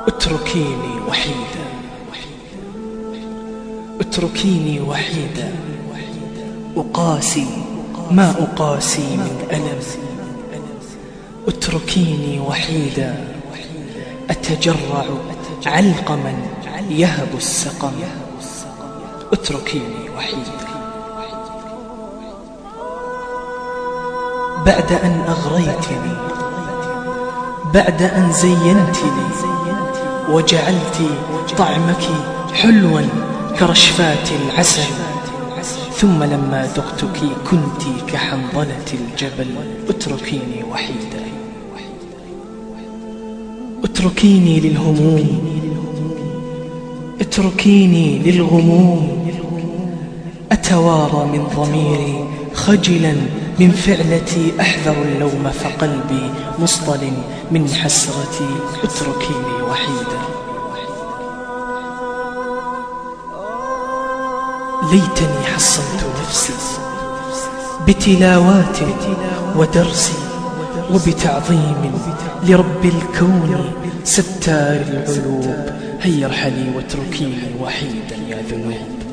اتركيني وحيدا، اتركيني وحيدا، أقاسي ما أقاسي من ألم. اتركيني وحيدا، أتجرع علقما يهب السقم. اتركيني وحيدا. بعد أن أغريتني، بعد أن زينتني وجعلت طعمك حلوا كرشفات العسل، ثم لما ذقتك كنت كحنظلة الجبل. اتركيني وحيدا، اتركيني للهموم، اتركيني للغموم. أتوارى من ضميري خجلا من فعلتي، أحذر اللوم فقلبي مصطل من حسرتي. اتركيني وحيدا. ليتني حصنت نفسي بتلاوات ودرس وبتعظيم لرب الكون ستار العيوب. هيا ارحلي واتركيني وحيدا يا ذنوب.